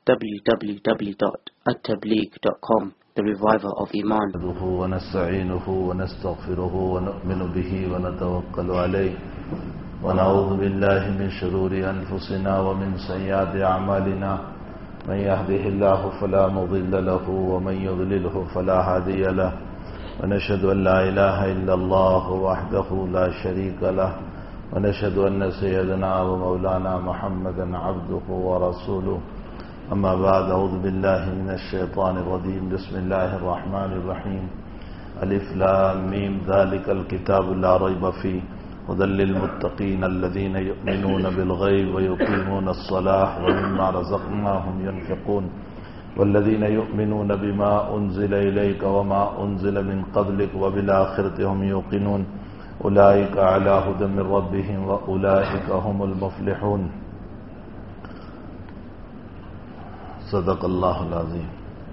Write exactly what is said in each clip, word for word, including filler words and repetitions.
w w w dot at tabligh dot com, the reviver of Iman. ونستعينه ونستغفره ونؤمن به ونتوكل عليه ونعوذ بالله من شرور أنفسنا ومن سيئات أعمالنا من يهده الله فلا مضل له ومن يضلله فلا هادي له ونشهد أن لا إله إلا الله وحده لا شريك له ونشهد أن سيدنا ومولانا محمدا عبده ورسوله أما بعد أعوذ بالله من الشيطان الرجيم بسم الله الرحمن الرحيم ألف لام ميم ذلك الكتاب لا ريب فيه هدى للمتقين الذين يؤمنون بالغيب ويقيمون الصلاة ومما رزقناهم ينفقون والذين يؤمنون بما أنزل إليك وما أنزل من قبلك وبالآخرة هم يوقنون أولئك على هدى من ربهم وأولئك هم المفلحون صدق اللہ العظیم.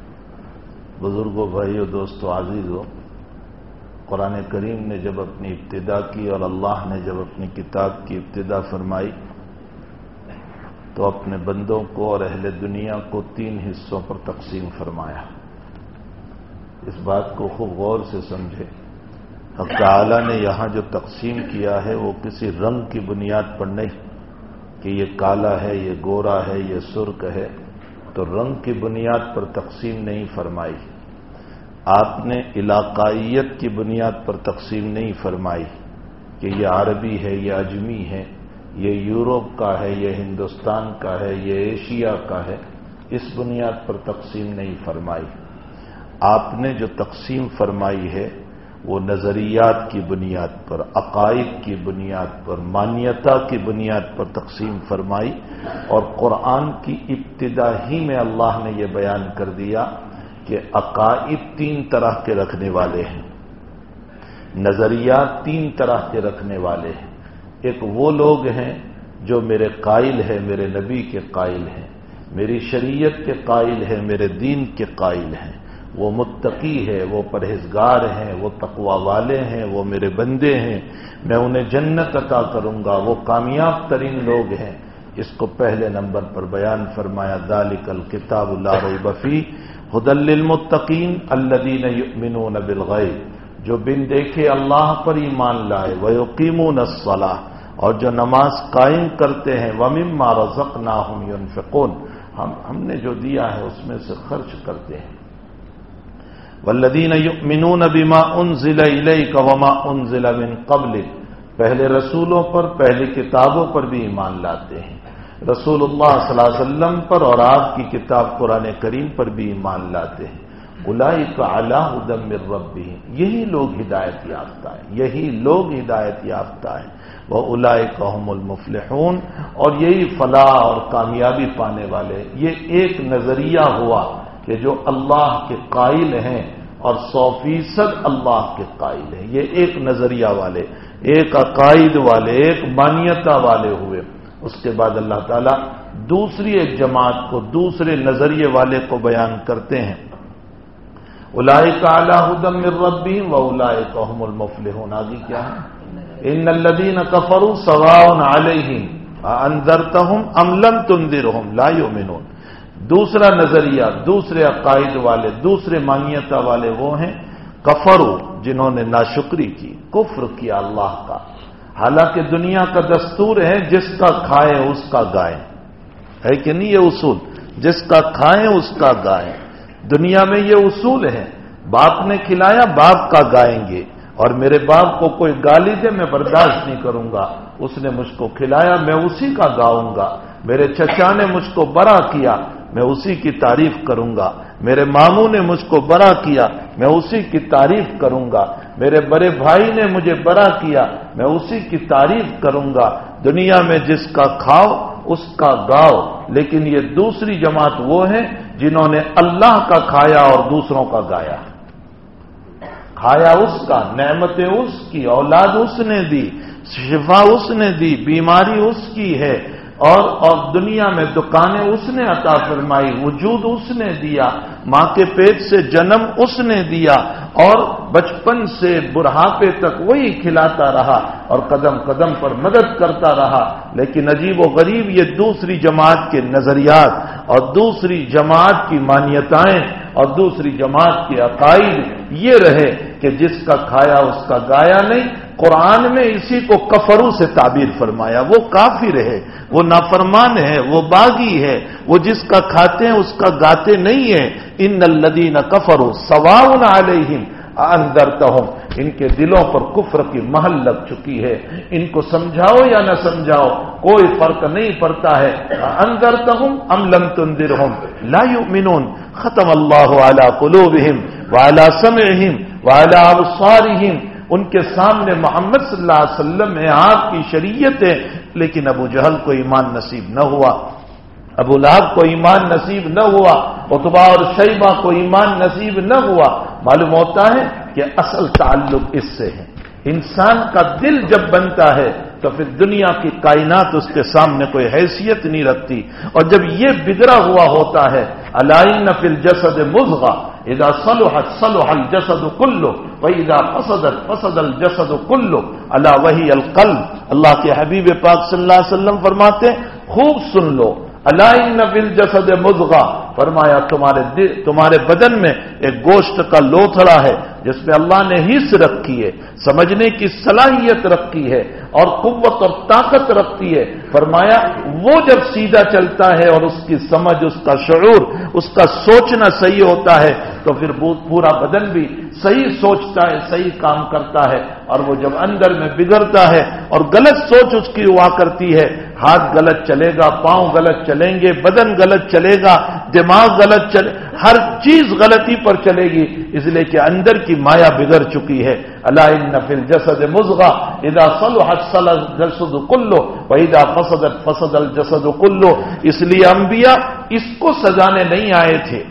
بزرگوں، بھائیو، دوستو، عزیزو، قرآن کریم نے جب اپنی ابتدا کی اور اللہ نے جب اپنی کتاب کی ابتدا فرمائی تو اپنے بندوں کو اور اہل دنیا کو تین حصوں پر تقسیم فرمایا. اس بات کو خوب غور سے سمجھے. حق تعالی نے یہاں جو تقسیم کیا ہے وہ کسی رنگ کی بنیاد پر نہیں کہ یہ کالا ہے، یہ گورا ہے، یہ سرخ ہے، تو رنگ کی بنیاد پر تقسیم نہیں فرمائی. آپ نے علاقائیت کی بنیاد پر تقسیم نہیں فرمائی کہ یہ عربی ہے، یہ اجمی ہے، یہ یورپ کا ہے، یہ ہندوستان کا ہے، یہ ایشیا کا ہے. اس بنیاد پر تقسیم نہیں فرمائی. آپ نے جو تقسیم فرمائی ہے وہ نظریات کی بنیاد پر، عقائد کی بنیاد پر، مانیتا کی بنیاد پر تقسیم فرمائی. اور قرآن کی ابتدا ہی میں اللہ نے یہ بیان کر دیا کہ عقائد تین طرح کے رکھنے والے ہیں، نظریات تین طرح کے رکھنے والے ہیں. ایک وہ لوگ ہیں جو میرے قائل ہیں، میرے نبی کے قائل ہیں، میری شریعت کے قائل ہیں، میرے دین کے قائل ہیں، وہ متقی ہے، وہ پرہیزگار ہیں، وہ تقوی والے ہیں، وہ میرے بندے ہیں، میں انہیں جنت عطا کروں گا، وہ کامیاب ترین لوگ ہیں. اس کو پہلے نمبر پر بیان فرمایا، ذالک الکتاب لا ریب فیہ ھدی للمتقین الذین یؤمنون بالغیب، جو بن دیکھے اللہ پر ایمان لائے، ویقیمون الصلاۃ، اور جو نماز قائم کرتے ہیں، ومما رزقناہم ینفقون، ہم ہم نے جو دیا ہے اس میں سے خرچ کرتے ہیں. والذین یؤمنون بما انزل الیک وما انزل من قبلک، پہلے رسولوں پر، پہلی کتابوں پر بھی ایمان لاتے ہیں، رسول اللہ صلی اللہ علیہ وسلم پر اور آپ کی کتاب قرآن کریم پر بھی ایمان لاتے ہیں. اولئک علی ھدی من ربہم، یہی لوگ ہدایت یافتہ ہیں، یہی لوگ ہدایت یافتہ ہیں. واولئک ھم المفلحون، اور یہی فلاح اور کامیابی پانے والے. یہ ایک نظریہ ہوا کہ جو اللہ کے قائل ہیں اور سو فیصد اللہ کے قائل ہیں، یہ ایک نظریہ والے، ایک عقائد والے، ایک مانیتا والے ہوئے. اس کے بعد اللہ تعالیٰ دوسری ایک جماعت کو، دوسرے نظریے والے کو بیان کرتے ہیں. اولئک علی ھدی من ربہم واولئک ھم المفلحون. آگے کیا ہے؟ ان الذین کفروا سواء علیہم اانذرتہم ام لم تنذرہم لا یؤمنون. دوسرا نظریہ، دوسرے عقائد والے، دوسرے مانیتا والے وہ ہیں کفروا، جنہوں نے ناشکری کی، کفر کیا اللہ کا. حالانکہ دنیا کا دستور ہے جس کا کھائیں اس کا گائیں، ہے کہ نہیں؟ یہ اصول، جس کا کھائیں اس کا گائیں. دنیا میں یہ اصول ہے. باپ نے کھلایا، باپ کا گائیں گے، اور میرے باپ کو کوئی گالی دے میں برداشت نہیں کروں گا. اس نے مجھ کو کھلایا، میں اسی کا گاؤں گا. میرے چچا نے مجھ کو بڑا کیا، میں اسی کی تعریف کروں گا. میرے ماموں نے مجھ کو بڑا کیا، میں اسی کی تعریف کروں گا. میرے بڑے بھائی نے مجھے بڑا کیا، میں اسی کی تعریف کروں گا. دنیا میں جس کا کھاؤ اس کا گاؤ. لیکن یہ دوسری جماعت وہ ہے جنہوں نے اللہ کا کھایا اور دوسروں کا گایا. کھایا اس کا، نعمتیں اس کی، اولاد اس نے دی، شفا اس نے دی، بیماری اس کی ہے، اور اور دنیا میں دکانیں اس نے عطا فرمائی، وجود اس نے دیا، ماں کے پیٹ سے جنم اس نے دیا، اور بچپن سے بڑھاپے تک وہی کھلاتا رہا، اور قدم قدم پر مدد کرتا رہا. لیکن عجیب و غریب یہ دوسری جماعت کے نظریات اور دوسری جماعت کی مانیتائیں اور دوسری جماعت کے عقائد یہ رہے کہ جس کا کھایا اس کا گایا نہیں. قرآن میں اسی کو کفرو سے تعبیر فرمایا. وہ کافر ہے، وہ نافرمان ہے، وہ باغی ہے، وہ جس کا کھاتے ہیں اس کا گاتے نہیں ہے. ان الذین کفروا سواء علیہم انذرتہم، ان کے دلوں پر کفر کی مہر لگ چکی ہے. ان کو سمجھاؤ یا نہ سمجھاؤ کوئی فرق نہیں پڑتا ہے. انذرتہم ام لم تنذرہم لا یؤمنون. ختم اللہ علی قلوبہم وعلی سمعہم وعلی ابصارہم. ان کے سامنے محمد صلی اللہ علیہ وسلم ہے، آپ کی شریعت ہے، لیکن ابو جہل کو ایمان نصیب نہ ہوا، ابو لہب کو ایمان نصیب نہ ہوا، عتبہ اور شیبہ کو ایمان نصیب نہ ہوا. معلوم ہوتا ہے کہ اصل تعلق اس سے ہے. انسان کا دل جب بنتا ہے تو پھر دنیا کی کائنات اس کے سامنے کوئی حیثیت نہیں رکھتی. اور جب یہ بگڑا ہوا ہوتا ہے، الا ان فی الجسد مضغہ اذا صلحت صلح الجسد كله واذا فسدت فسد الجسد كله الا وهي القلب. اللہ کے حبیب پاک صلی اللہ علیہ وسلم فرماتے ہیں خوب سن لو، الا ان فی الجسد مضغہ، فرمایا تمہارے تمہارے بدن میں ایک گوشت کا لوتھڑا ہے جس میں اللہ نے حس رکھی ہے، سمجھنے کی صلاحیت رکھی ہے اور قوت اور طاقت رکھتی ہے. فرمایا وہ جب سیدھا چلتا ہے اور اس کی سمجھ، اس کا شعور، اس کا سوچنا صحیح ہوتا ہے تو پھر پورا بدن بھی صحیح سوچتا ہے، صحیح کام کرتا ہے. اور وہ جب اندر میں بگڑتا ہے اور غلط سوچ اس کی ہوا کرتی ہے، ہاتھ غلط چلے گا، پاؤں غلط چلیں گے، بدن غلط چلے گا، دماغ غلط چلے، ہر چیز غلطی پر چلے گی، اس لیے کہ اندر کی مایا بگڑ چکی ہے. الا ان فی الجسد مضغہ اذا صلحت صلح الجسد كله واذا فسدت فسد الجسد كله. اس لیے انبیاء اس کو سجانے نہیں آئے تھے،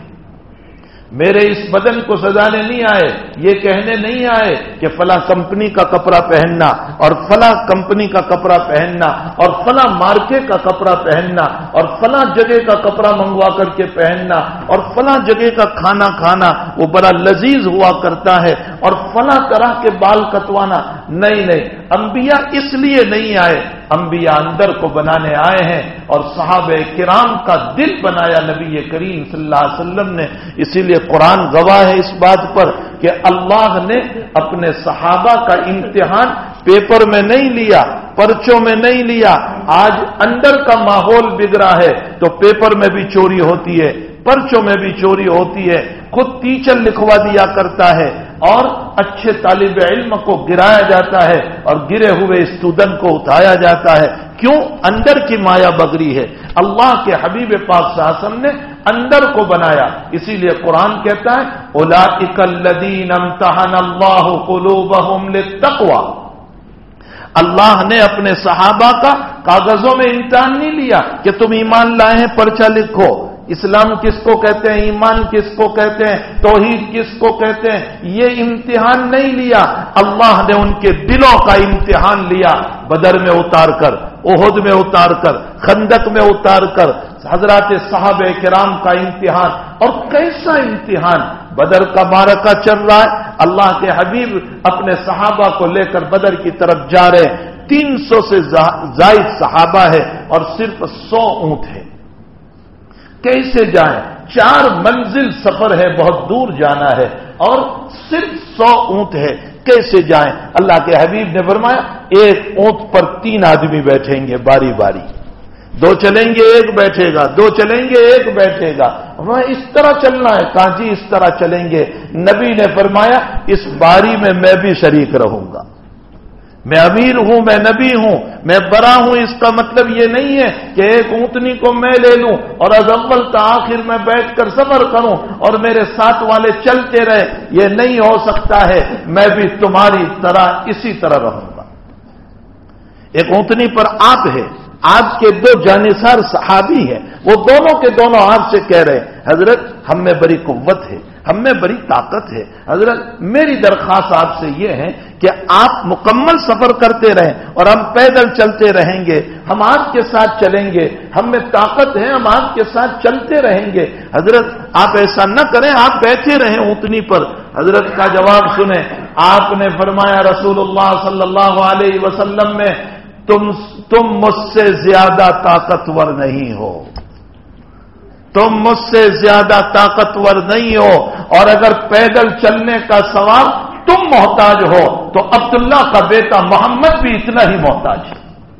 میرے اس بدن کو سجانے نہیں آئے، یہ کہنے نہیں آئے کہ فلاں کمپنی کا کپڑا پہننا اور فلاں کمپنی کا کپڑا پہننا اور فلاں مارکے کا کپڑا پہننا اور فلاں جگہ کا کپڑا منگوا کر کے پہننا اور فلاں جگہ کا کھانا کھانا وہ بڑا لذیذ ہوا کرتا ہے اور فلاں طرح کے بال کٹوانا. نہیں نہیں، انبیاء اس لیے نہیں آئے، انبیاء اندر کو بنانے آئے ہیں اور صحابہ کرام کا دل بنایا نبی کریم صلی اللہ علیہ وسلم نے. اسی لیے قرآن گواہ ہے اس بات پر کہ اللہ نے اپنے صحابہ کا امتحان پیپر میں نہیں لیا، پرچوں میں نہیں لیا. آج اندر کا ماحول بگڑا ہے تو پیپر میں بھی چوری ہوتی ہے، پرچوں میں بھی چوری ہوتی ہے. خود ٹیچر لکھوا دیا کرتا ہے اور اچھے طالب علم کو گرایا جاتا ہے اور گرے ہوئے اسٹوڈنٹ کو اٹھایا جاتا ہے. کیوں؟ اندر کی مایا بگڑی ہے. اللہ کے حبیب پاک صلی اللہ علیہ وسلم نے اندر کو بنایا. اسی لیے قرآن کہتا ہے اولئک الذین امتحن اللہ قلوبہم للتقوی. اللہ نے اپنے صحابہ کا کاغذوں میں امتحان نہیں لیا کہ تم ایمان لائے ہیں پرچہ لکھو. اسلام کس کو کہتے ہیں، ایمان کس کو کہتے ہیں، توحید کس کو کہتے ہیں، یہ امتحان نہیں لیا. اللہ نے ان کے دلوں کا امتحان لیا، بدر میں اتار کر، احد میں اتار کر، خندق میں اتار کر، حضرات صحابہ کرام کا امتحان. اور کیسا امتحان! بدر کا معرکہ چل رہا ہے، اللہ کے حبیب اپنے صحابہ کو لے کر بدر کی طرف جا رہے ہیں. تین سو سے زائد صحابہ ہے اور صرف سو اونٹ ہے. کیسے جائیں؟ چار منزل سفر ہے، بہت دور جانا ہے اور صرف سو اونٹ ہے. کیسے جائیں؟ اللہ کے حبیب نے فرمایا ایک اونٹ پر تین آدمی بیٹھیں گے باری باری، دو چلیں گے ایک بیٹھے گا، دو چلیں گے ایک بیٹھے گا. اس طرح چلنا ہے. کہاں جی اس طرح چلیں گے. نبی نے فرمایا اس باری میں میں بھی شریک رہوں گا. میں امیر ہوں، میں نبی ہوں، میں بڑا ہوں. اس کا مطلب یہ نہیں ہے کہ ایک اونٹنی کو میں لے لوں اور از اول تا آخر میں بیٹھ کر سفر کروں اور میرے ساتھ والے چلتے رہے. یہ نہیں ہو سکتا ہے. میں بھی تمہاری طرح اسی طرح رہوں گا. ایک اونٹنی پر آپ ہے، آپ کے دو جانثار صحابی ہیں، وہ دونوں کے دونوں آپ سے کہہ رہے ہیں حضرت ہم میں بڑی قوت ہے، ہم میں بڑی طاقت ہے. حضرت میری درخواست آپ سے یہ ہے کہ آپ مکمل سفر کرتے رہیں اور ہم پیدل چلتے رہیں گے. ہم آپ کے ساتھ چلیں گے، ہم میں طاقت ہے، ہم آپ کے ساتھ چلتے رہیں گے. حضرت آپ ایسا نہ کریں، آپ بیٹھے رہیں اونٹنی پر. حضرت کا جواب سنیں. آپ نے فرمایا رسول اللہ صلی اللہ علیہ وسلم میں تم تم مجھ سے زیادہ طاقتور نہیں ہو، تم مجھ سے زیادہ طاقتور نہیں ہو، اور اگر پیدل چلنے کا ثواب تم محتاج ہو تو عبداللہ کا بیٹا محمد بھی اتنا ہی محتاج ہے.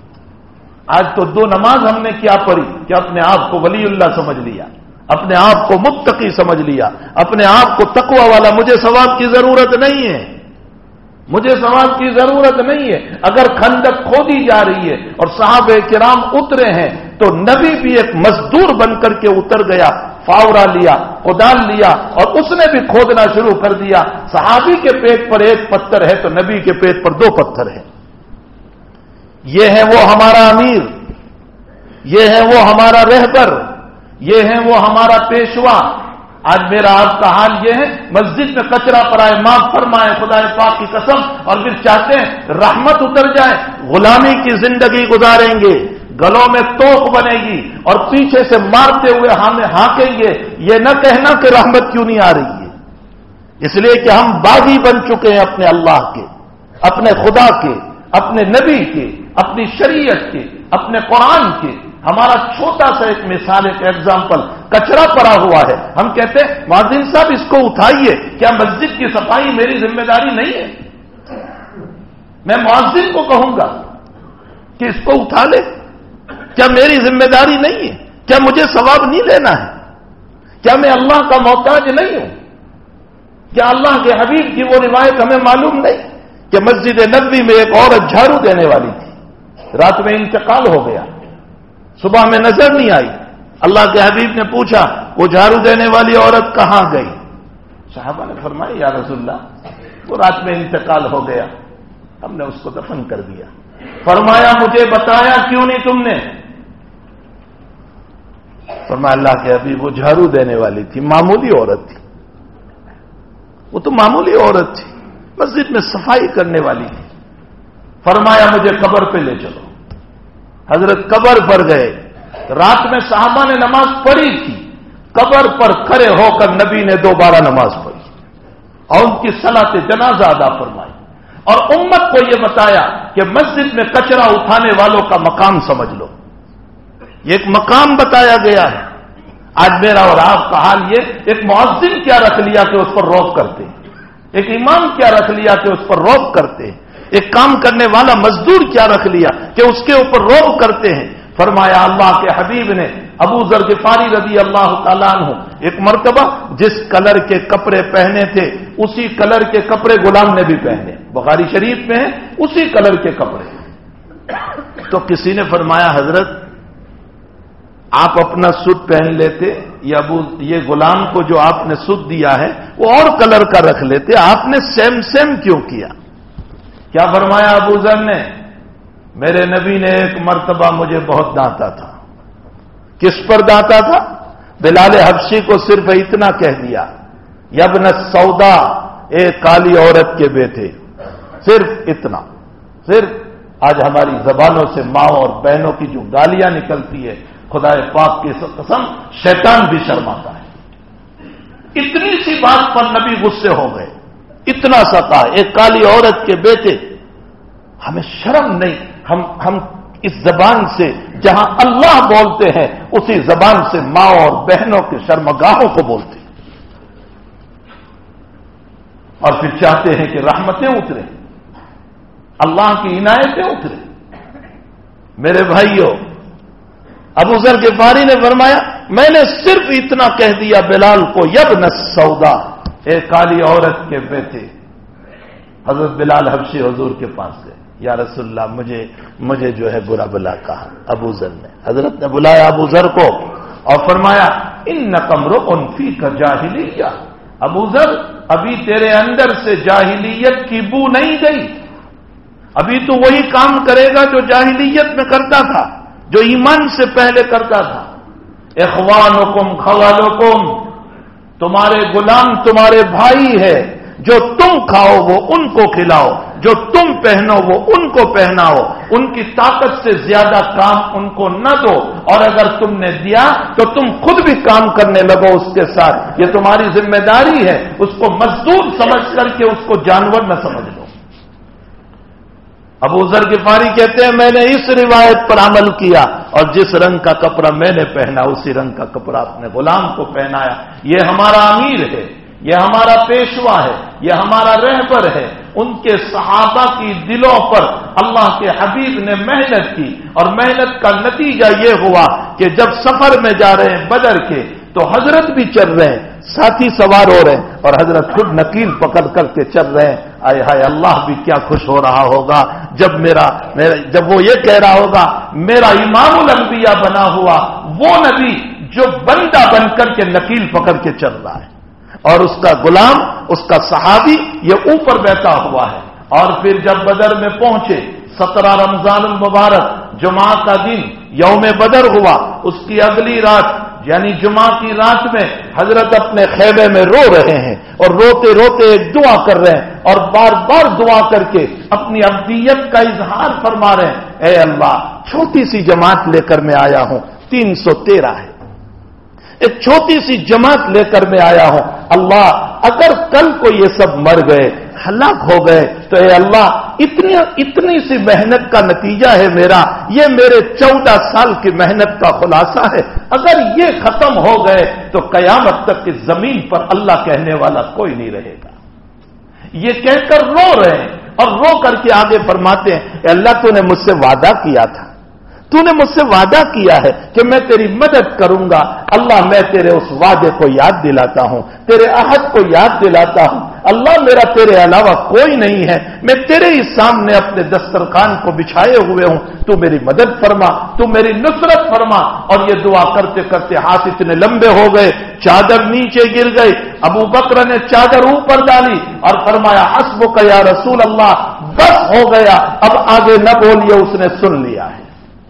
آج تو دو نماز ہم نے کیا پڑھی کہ اپنے آپ کو ولی اللہ سمجھ لیا، اپنے آپ کو متقی سمجھ لیا، اپنے آپ کو تقوی والا. مجھے ثواب کی ضرورت نہیں ہے، مجھے ثواب کی ضرورت نہیں ہے. اگر خندق کھودی جا رہی ہے اور صحابہ کرام اترے ہیں تو نبی بھی ایک مزدور بن کر کے اتر گیا، فاورا لیا، کدال لیا اور اس نے بھی کھودنا شروع کر دیا. صحابی کے پیٹ پر ایک پتھر ہے تو نبی کے پیٹ پر دو پتھر ہیں. یہ ہے وہ ہمارا امیر، یہ ہے وہ ہمارا رہبر، یہ ہے وہ ہمارا پیشوا. آج میرا آپ کا حال یہ ہے، مسجد میں کچرا پڑا ہے، معاف فرمائے خدا پاک کی قسم، اور پھر چاہتے ہیں رحمت اتر جائے. غلامی کی زندگی گزاریں گے، گلوں میں توق بنے گی اور پیچھے سے مارتے ہوئے ہمیں ہانکیں گے. یہ نہ کہنا کہ رحمت کیوں نہیں آ رہی ہے، اس لیے کہ ہم باغی بن چکے ہیں اپنے اللہ کے، اپنے خدا کے، اپنے نبی کے، اپنی شریعت کے، اپنے قرآن کے. ہمارا چھوٹا سا ایک مثال، ایک ایگزامپل، کچرا پڑا ہوا ہے، ہم کہتے ہیں مؤذن صاحب اس کو اٹھائیے. کیا مسجد کی صفائی میری ذمہ داری نہیں ہے؟ میں مؤذن کو کہوں گا کہ اس کو اٹھا لے؟ کیا میری ذمہ داری نہیں ہے؟ کیا مجھے ثواب نہیں لینا ہے؟ کیا میں اللہ کا محتاج نہیں ہوں؟ کیا اللہ کے حبیب کی وہ روایت ہمیں معلوم نہیں کہ مسجد نبوی میں ایک عورت جھاڑو دینے والی تھی، رات میں انتقال ہو گیا، صبح میں نظر نہیں آئی. اللہ کے حبیب نے پوچھا وہ جھاڑو دینے والی عورت کہاں گئی؟ صحابہ نے فرمایا یا رسول اللہ وہ رات میں انتقال ہو گیا، ہم نے اس کو دفن کر دیا. فرمایا مجھے بتایا کیوں نہیں تم نے؟ فرمایا اللہ کے حبیب وہ جھاڑو دینے والی تھی، معمولی عورت تھی، وہ تو معمولی عورت تھی، مسجد میں صفائی کرنے والی تھی. فرمایا مجھے قبر پہ لے چلو. حضرت قبر پر گئے. رات میں صحابہ نے نماز پڑھی تھی، قبر پر کھڑے ہو کر نبی نے دوبارہ نماز پڑھی اور ان کی صلاۃ جنازہ ادا فرمائی اور امت کو یہ بتایا کہ مسجد میں کچرا اٹھانے والوں کا مقام سمجھ لو. یہ ایک مقام بتایا گیا ہے. آج میرا اور آپ کا حال یہ، ایک مؤذن کیا رکھ لیا کہ اس پر روک کرتے ہیں، ایک امام کیا رکھ لیا کہ اس پر روک کرتے ہیں، ایک کام کرنے والا مزدور کیا رکھ لیا کہ اس کے اوپر روک کرتے ہیں. فرمایا اللہ کے حبیب نے ابو ذر غفاری رضی اللہ تعالیٰ عنہ ایک مرتبہ جس کلر کے کپڑے پہنے تھے اسی کلر کے کپڑے غلام نے بھی پہنے، بخاری شریف میں ہیں اسی کلر کے کپڑے. تو کسی نے فرمایا حضرت آپ اپنا سوٹ پہن لیتے، یا ابو یہ غلام کو جو آپ نے سوٹ دیا ہے وہ اور کلر کا رکھ لیتے، آپ نے سیم سیم کیوں کیا؟ کیا فرمایا ابو ذر نے؟ میرے نبی نے ایک مرتبہ مجھے بہت ڈانٹا تھا. کس پر ڈانٹا تھا؟ بلال حبشی کو صرف اتنا کہہ دیا یبن سودا، اے کالی عورت کے بیٹے، صرف اتنا. صرف آج ہماری زبانوں سے ماں اور بہنوں کی جو گالیاں نکلتی ہے خدا پاک کی قسم شیطان بھی شرماتا ہے. اتنی سی بات پر نبی غصے ہو گئے، اتنا سا کہا ایک کالی عورت کے بیٹے. ہمیں شرم نہیں؟ ہم ہم اس زبان سے جہاں اللہ بولتے ہیں اسی زبان سے ماں اور بہنوں کے شرمگاہوں کو بولتے ہیں اور پھر چاہتے ہیں کہ رحمتیں اتریں، اللہ کی عنایتیں اتریں. میرے بھائیوں، ابو ذر غفاری نے فرمایا میں نے صرف اتنا کہہ دیا بلال کو یبن سودا، اے کالی عورت کے بیٹے. حضرت بلال حبشی حضور کے پاس گئے، یا رسول اللہ مجھے مجھے جو ہے برا بلا کہا ابو ذر نے. حضرت نے بلایا ابو ذر کو اور فرمایا انک امرؤ فیک جاہلیہ. ابو ذر ابھی تیرے اندر سے جاہلیت کی بو نہیں گئی، ابھی تو وہی کام کرے گا جو جاہلیت میں کرتا تھا، جو ایمان سے پہلے کرتا تھا. اخوانکم خوالکم، تمہارے غلام تمہارے بھائی ہے، جو تم کھاؤ وہ ان کو کھلاؤ، جو تم پہنو وہ ان کو پہناؤ، ان کی طاقت سے زیادہ کام ان کو نہ دو، اور اگر تم نے دیا تو تم خود بھی کام کرنے لگو اس کے ساتھ، یہ تمہاری ذمہ داری ہے، اس کو مزدور سمجھ کر کے اس کو جانور نہ سمجھ لو۔ ابو ذر غفاری کہتے ہیں میں نے اس روایت پر عمل کیا اور جس رنگ کا کپڑا میں نے پہنا اسی رنگ کا کپڑا اپنے غلام کو پہنایا۔ یہ ہمارا امیر ہے، یہ ہمارا پیشوا ہے، یہ ہمارا رہبر ہے۔ ان کے صحابہ کی دلوں پر اللہ کے حبیب نے محنت کی، اور محنت کا نتیجہ یہ ہوا کہ جب سفر میں جا رہے ہیں بدر کے تو حضرت بھی چل رہے ہیں، ساتھی سوار ہو رہے ہیں، اور حضرت خود نکیل پکڑ کر کے چل رہے ہیں۔ آئے ہائے اللہ بھی کیا خوش ہو رہا ہوگا جب میرا, میرا جب وہ یہ کہہ رہا ہوگا میرا امام الانبیاء بنا ہوا وہ نبی جو بندہ بن کر کے نکیل پکڑ کے چل رہا ہے، اور اس کا غلام، اس کا صحابی یہ اوپر بیٹھا ہوا ہے۔ اور پھر جب بدر میں پہنچے، سترہ رمضان المبارک جمعہ کا دن یوم بدر ہوا، اس کی اگلی رات یعنی جمعہ کی رات میں حضرت اپنے خیمے میں رو رہے ہیں، اور روتے روتے ایک دعا کر رہے ہیں، اور بار بار دعا کر کے اپنی عبدیت کا اظہار فرما رہے ہیں۔ اے اللہ، چھوٹی سی جماعت لے کر میں آیا ہوں، تین سو تیرہ ہے، ایک چھوٹی سی جماعت لے کر میں آیا ہوں۔ اللہ اگر کل کو یہ سب مر گئے، ہلاک ہو گئے، تو اے اللہ اتنی اتنی سی محنت کا نتیجہ ہے میرا، یہ میرے چودہ سال کی محنت کا خلاصہ ہے، اگر یہ ختم ہو گئے تو قیامت تک اس زمین پر اللہ کہنے والا کوئی نہیں رہے گا۔ یہ کہہ کر رو رہے ہیں، اور رو کر کے آگے فرماتے ہیں اے اللہ تو نے مجھ سے وعدہ کیا تھا، تو نے مجھ سے وعدہ کیا ہے کہ میں تیری مدد کروں گا، اللہ میں تیرے اس وعدے کو یاد دلاتا ہوں، تیرے عہد کو یاد دلاتا ہوں، اللہ میرا تیرے علاوہ کوئی نہیں ہے، میں تیرے ہی سامنے اپنے دسترخوان کو بچھائے ہوئے ہوں، تو میری مدد فرما، تو میری نصرت فرما۔ اور یہ دعا کرتے کرتے ہاتھ اتنے لمبے ہو گئے، چادر نیچے گر گئی، ابو بکر نے چادر اوپر ڈالی اور فرمایا حسبک یا رسول اللہ، بس ہو گیا، اب آگے نہ بولیے، اس نے سن لیا ہے۔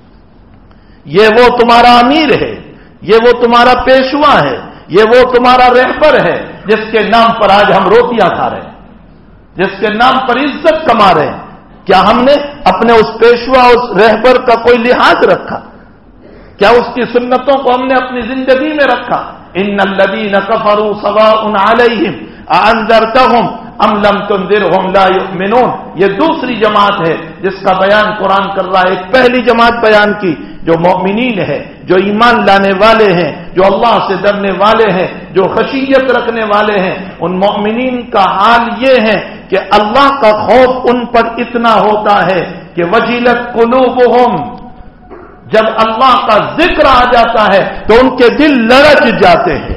یہ وہ تمہارا امیر ہے، یہ وہ تمہارا پیشوا ہے، یہ وہ تمہارا رہبر ہے جس کے نام پر آج ہم روٹیاں کھا رہے ہیں، جس کے نام پر عزت کما رہے ہیں۔ کیا ہم نے اپنے اس پیشوا، اس رہبر کا کوئی لحاظ رکھا؟ کیا اس کی سنتوں کو ہم نے اپنی زندگی میں رکھا؟ ان الذین کفروا سواء علیہم اانذرتہم ام لم تنذرہم لا یؤمنون۔ یہ دوسری جماعت ہے جس کا بیان قرآن کر رہا ہے۔ ایک پہلی جماعت بیان کی جو مومنین ہے، جو ایمان لانے والے ہیں، جو اللہ سے ڈرنے والے ہیں، جو خشیت رکھنے والے ہیں۔ ان مومنین کا حال یہ ہے کہ اللہ کا خوف ان پر اتنا ہوتا ہے کہ وجلت قلوبہم، جب اللہ کا ذکر آ جاتا ہے تو ان کے دل لرز جاتے ہیں،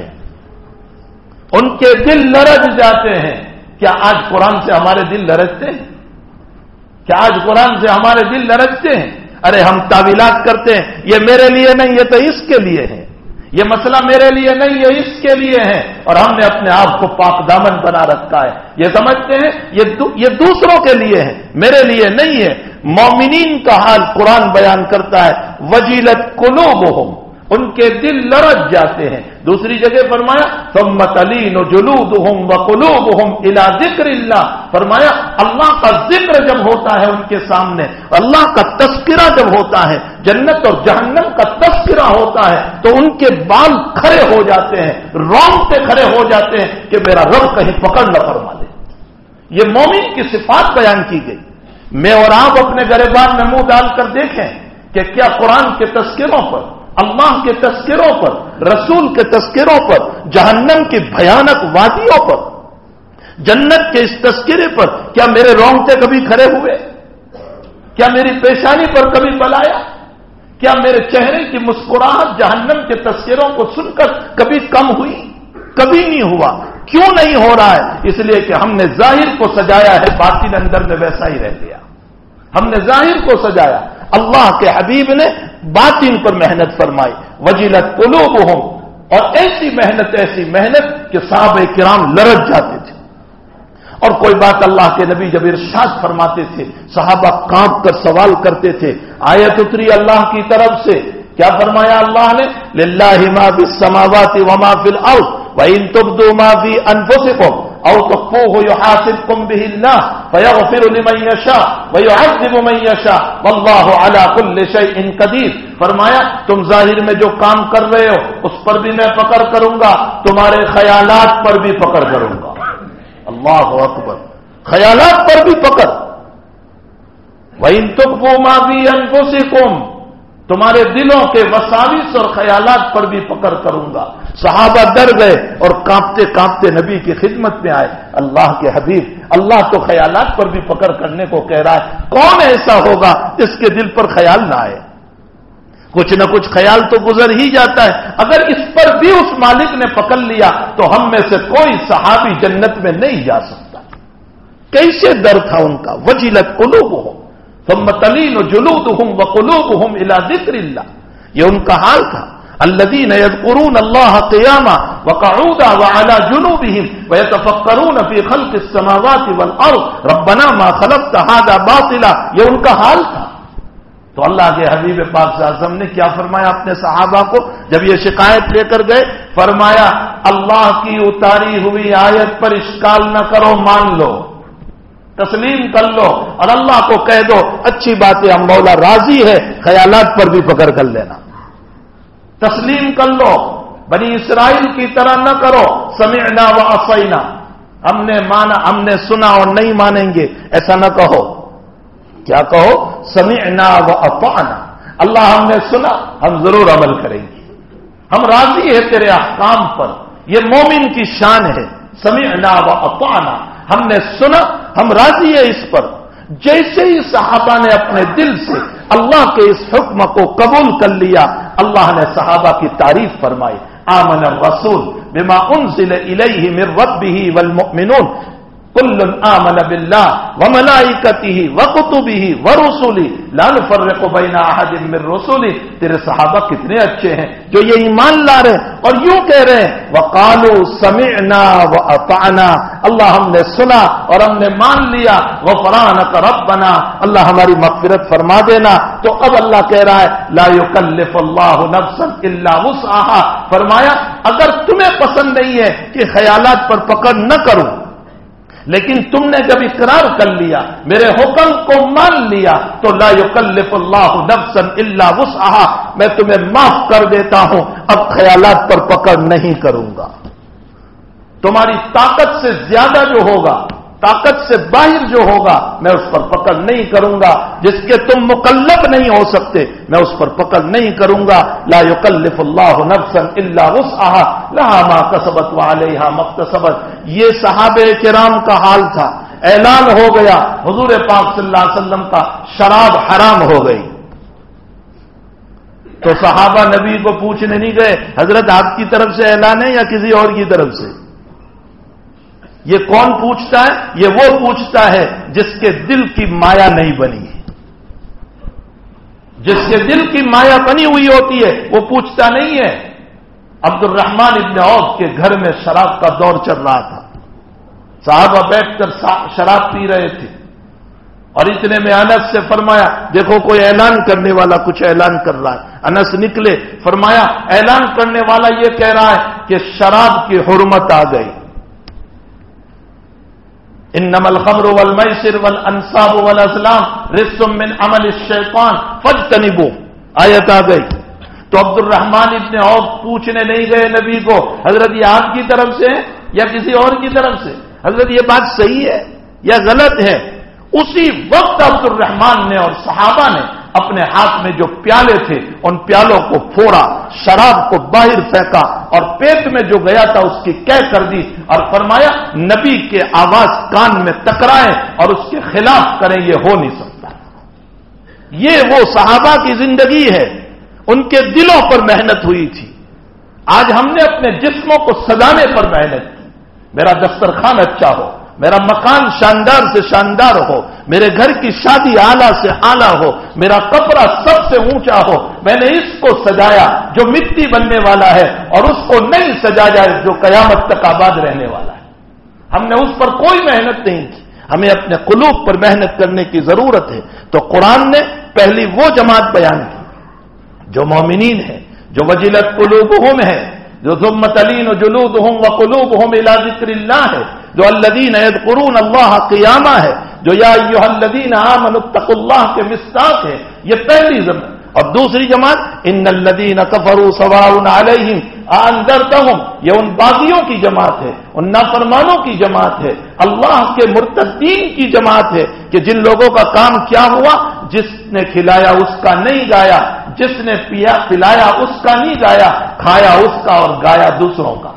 ان کے دل لرز جاتے ہیں۔ کیا آج قرآن سے ہمارے دل لرزتے ہیں؟ کیا آج قرآن سے ہمارے دل لرزتے ہیں؟ ارے ہم تعویلات کرتے ہیں، یہ میرے لیے نہیں، یہ تو اس کے لیے ہے، یہ مسئلہ میرے لیے نہیں، یہ اس کے لیے ہے، اور ہم نے اپنے آپ کو پاک دامن بنا رکھا ہے۔ یہ سمجھتے ہیں یہ دو یہ دوسروں کے لیے ہے، میرے لیے نہیں ہے۔ مومنین کا حال قرآن بیان کرتا ہے وجیلت قلوبہم، ان کے دل لرز جاتے ہیں۔ دوسری جگہ فرمایا ثم تلین جلودہم وقلوبہم الی ذکر اللہ، فرمایا اللہ کا ذکر جب ہوتا ہے ان کے سامنے، اللہ کا تذکرہ جب ہوتا ہے، جنت اور جہنم کا تذکرہ ہوتا ہے، تو ان کے بال کھڑے ہو جاتے ہیں، رونگٹے کھڑے ہو جاتے ہیں کہ میرا رب کہیں پکڑ نہ فرما دے۔ یہ مومن کی صفات بیان کی گئی۔ میں اور آپ اپنے گریبان میں منہ ڈال کر دیکھیں کہ کیا قرآن کے تذکروں پر، اللہ کے تذکروں پر، رسول کے تذکروں پر، جہنم کی بھیانک وادیوں پر، جنت کے اس تذکرے پر کیا میرے رونگٹے کبھی کھڑے ہوئے؟ کیا میری پیشانی پر کبھی بل آیا؟ کیا میرے چہرے کی مسکراہٹ جہنم کے تذکروں کو سن کر کبھی کم ہوئی؟ کبھی نہیں ہوا۔ کیوں نہیں ہو رہا ہے؟ اس لیے کہ ہم نے ظاہر کو سجایا ہے، باطن اندر میں ویسا ہی رہ گیا۔ ہم نے ظاہر کو سجایا، اللہ کے حبیب نے باطن پر محنت فرمائی، وجلت قلوبہم، اور ایسی محنت ایسی محنت کہ صحابہ کرام لرز جاتے تھے۔ اور کوئی بات اللہ کے نبی جب ارشاد فرماتے تھے صحابہ کانپ کر سوال کرتے تھے، آیت اتری اللہ کی طرف سے، کیا فرمایا اللہ نے؟ للہ ما فی السماوات وما فی الارض وان تبدوا ما فی انفسکم، او تخفوه يحاسبكم به الله فيغفر لمن يشاء ويعذب من يشاء والله على كل شيء قدير. فرمایا تم ظاہر میں جو کام کر رہے ہو اس پر بھی میں پکڑ کروں گا، تمہارے خیالات پر بھی پکڑ کروں گا. اللہ اکبر، خیالات پر بھی پکڑ. وَإِن تُخْفُوا مَا فِي أَنفُسِكُمْ، تمہارے دلوں کے وساوس اور خیالات پر بھی پکڑ کروں گا. صحابہ ڈر گئے اور کانپتے کانپتے نبی کی خدمت میں آئے. اللہ کے حبیب، اللہ تو خیالات پر بھی پکڑ کرنے کو کہہ رہا ہے، کون ایسا ہوگا جس کے دل پر خیال نہ آئے؟ کچھ نہ کچھ خیال تو گزر ہی جاتا ہے. اگر اس پر بھی اس مالک نے پکڑ لیا تو ہم میں سے کوئی صحابی جنت میں نہیں جا سکتا. کیسے ڈر تھا ان کا. وجلت قلوبہم ثم تلین جلودہم وقلوبہم الی ذکر اللہ، یہ ان کا حال تھا. الذین یذکرون اللہ قیاما وقعودا وعلی جنوبہم ویتفکرون فی خلق السماوات والارض ربنا ما خلقت ھذا باطلا، یہ ان کا حال تھا. تو اللہ کے حبیب پاک صلی اللہ علیہ وسلم نے کیا فرمایا اپنے صحابہ کو جب یہ شکایت لے کر گئے؟ فرمایا اللہ کی اتاری ہوئی آیت پر اشکال نہ کرو، مان لو، تسلیم کر لو اور اللہ کو کہہ دو اچھی بات ہے، ہم مولا راضی ہے، خیالات پر بھی پکڑ کر لینا. تسلیم کر لو، بنی اسرائیل کی طرح نہ کرو سمعنا و عصینا، ہم نے مانا، ہم نے سنا اور نہیں مانیں گے، ایسا نہ کہو. کیا کہو؟ سمعنا و اطعنا، اللہ ہم نے سنا، ہم ضرور عمل کریں گے، ہم راضی ہیں تیرے احکام پر. یہ مومن کی شان ہے. سمعنا و اطعنا، ہم نے سنا، ہم راضی ہیں اس پر. جیسے ہی صحابہ نے اپنے دل سے اللہ کے اس حکم کو قبول کر لیا، اللہ نے صحابہ کی تعریف فرمائی. آمن الرسول بما انزل الیہ من ربہ والمؤمنون کل آمن باللہ وملائکتہ وکتبہ ورسلہ لا نفرق بین احد من رسلہ. تیرے صحابہ کتنے اچھے ہیں جو یہ ایمان لا رہے ہیں اور یوں کہہ رہے ہیں وقالوا سمعنا واطعنا، اللہ ہم نے سنا اور ہم نے مان لیا. غفرانک ربنا، اللہ ہماری مغفرت فرما دینا. تو اب اللہ کہہ رہا ہے لا یکلف اللہ نفسا الا وسعها، فرمایا اگر تمہیں پسند نہیں ہے کہ خیالات پر پکڑ نہ کروں، لیکن تم نے جب اقرار کر لیا، میرے حکم کو مان لیا، تو لا یکلف اللہ نفسا الا وسعها، میں تمہیں معاف کر دیتا ہوں، اب خیالات پر پکڑ نہیں کروں گا. تمہاری طاقت سے زیادہ جو ہوگا، طاقت سے باہر جو ہوگا، میں اس پر پکڑ نہیں کروں گا. جس کے تم مکلف نہیں ہو سکتے میں اس پر پکڑ نہیں کروں گا. لا یکلف اللہ نفسا الا وسعها لها ما کسبت وعلیہا ما اکتسبت. یہ صحابہ کرام کا حال تھا. اعلان ہو گیا حضور پاک صلی اللہ علیہ وسلم کا شراب حرام ہو گئی. تو صحابہ نبی کو پوچھنے نہیں گئے حضرت آپ کی طرف سے اعلان ہے یا کسی اور کی طرف سے. یہ کون پوچھتا ہے؟ یہ وہ پوچھتا ہے جس کے دل کی مایا نہیں بنی ہے. جس کے دل کی مایا بنی ہوئی ہوتی ہے وہ پوچھتا نہیں ہے. عبد الرحمن ابن عوف کے گھر میں شراب کا دور چل رہا تھا. صحابہ بیٹھ کر شراب پی رہے تھے اور اتنے میں انس سے فرمایا دیکھو کوئی اعلان کرنے والا کچھ اعلان کر رہا ہے. انس نکلے، فرمایا اعلان کرنے والا یہ کہہ رہا ہے کہ شراب کی حرمت آ گئی. انما الخمر والمیسر والانصاب والازلام رجس من عمل الشیطان فاجتنبوه، آیت آ گئی. تو عبد الرحمن ابن عوف پوچھنے نہیں گئے نبی کو حضرت یہ آپ کی طرف سے یا کسی اور کی طرف سے، حضرت یہ بات صحیح ہے یا غلط ہے. اسی وقت عبد الرحمن نے اور صحابہ نے اپنے ہاتھ میں جو پیالے تھے ان پیالوں کو پھوڑا، شراب کو باہر پھینکا اور پیٹ میں جو گیا تھا اس کی قے کر دی اور فرمایا نبی کے آواز کان میں ٹکرائیں اور اس کے خلاف کریں، یہ ہو نہیں سکتا. یہ وہ صحابہ کی زندگی ہے. ان کے دلوں پر محنت ہوئی تھی. آج ہم نے اپنے جسموں کو سجانے پر محنت کی. میرا دسترخوان اچھا ہو، میرا مکان شاندار سے شاندار ہو، میرے گھر کی شادی اعلیٰ سے اعلیٰ ہو، میرا کپڑا سب سے اونچا ہو. میں نے اس کو سجایا جو مٹی بننے والا ہے اور اس کو نہیں سجایا جو قیامت تک آباد رہنے والا ہے. ہم نے اس پر کوئی محنت نہیں کی. ہمیں اپنے قلوب پر محنت کرنے کی ضرورت ہے. تو قرآن نے پہلی وہ جماعت بیان کی جو مومنین ہے، جو وجلت قلوبہم ہے، جو ثم تلین جلودہم وقلوبہم الی ذکر اللہ ہے، جو الذین یذکرون اللہ قیامہ ہے، جو یا ایھا الذین آمنوا اتقوا اللہ کے مصداق ہے، یہ پہلی جماعت. اور دوسری جماعت ان الذین کفروا سواء علیہم انذرتہم، یہ ان باغیوں کی جماعت ہے، ان نافرمانوں کی جماعت ہے، اللہ کے مرتدین کی جماعت ہے کہ جن لوگوں کا کام کیا ہوا، جس نے کھلایا اس کا نہیں گایا، جس نے پیا پلایا اس کا نہیں گایا، کھایا اس کا اور گایا دوسروں کا.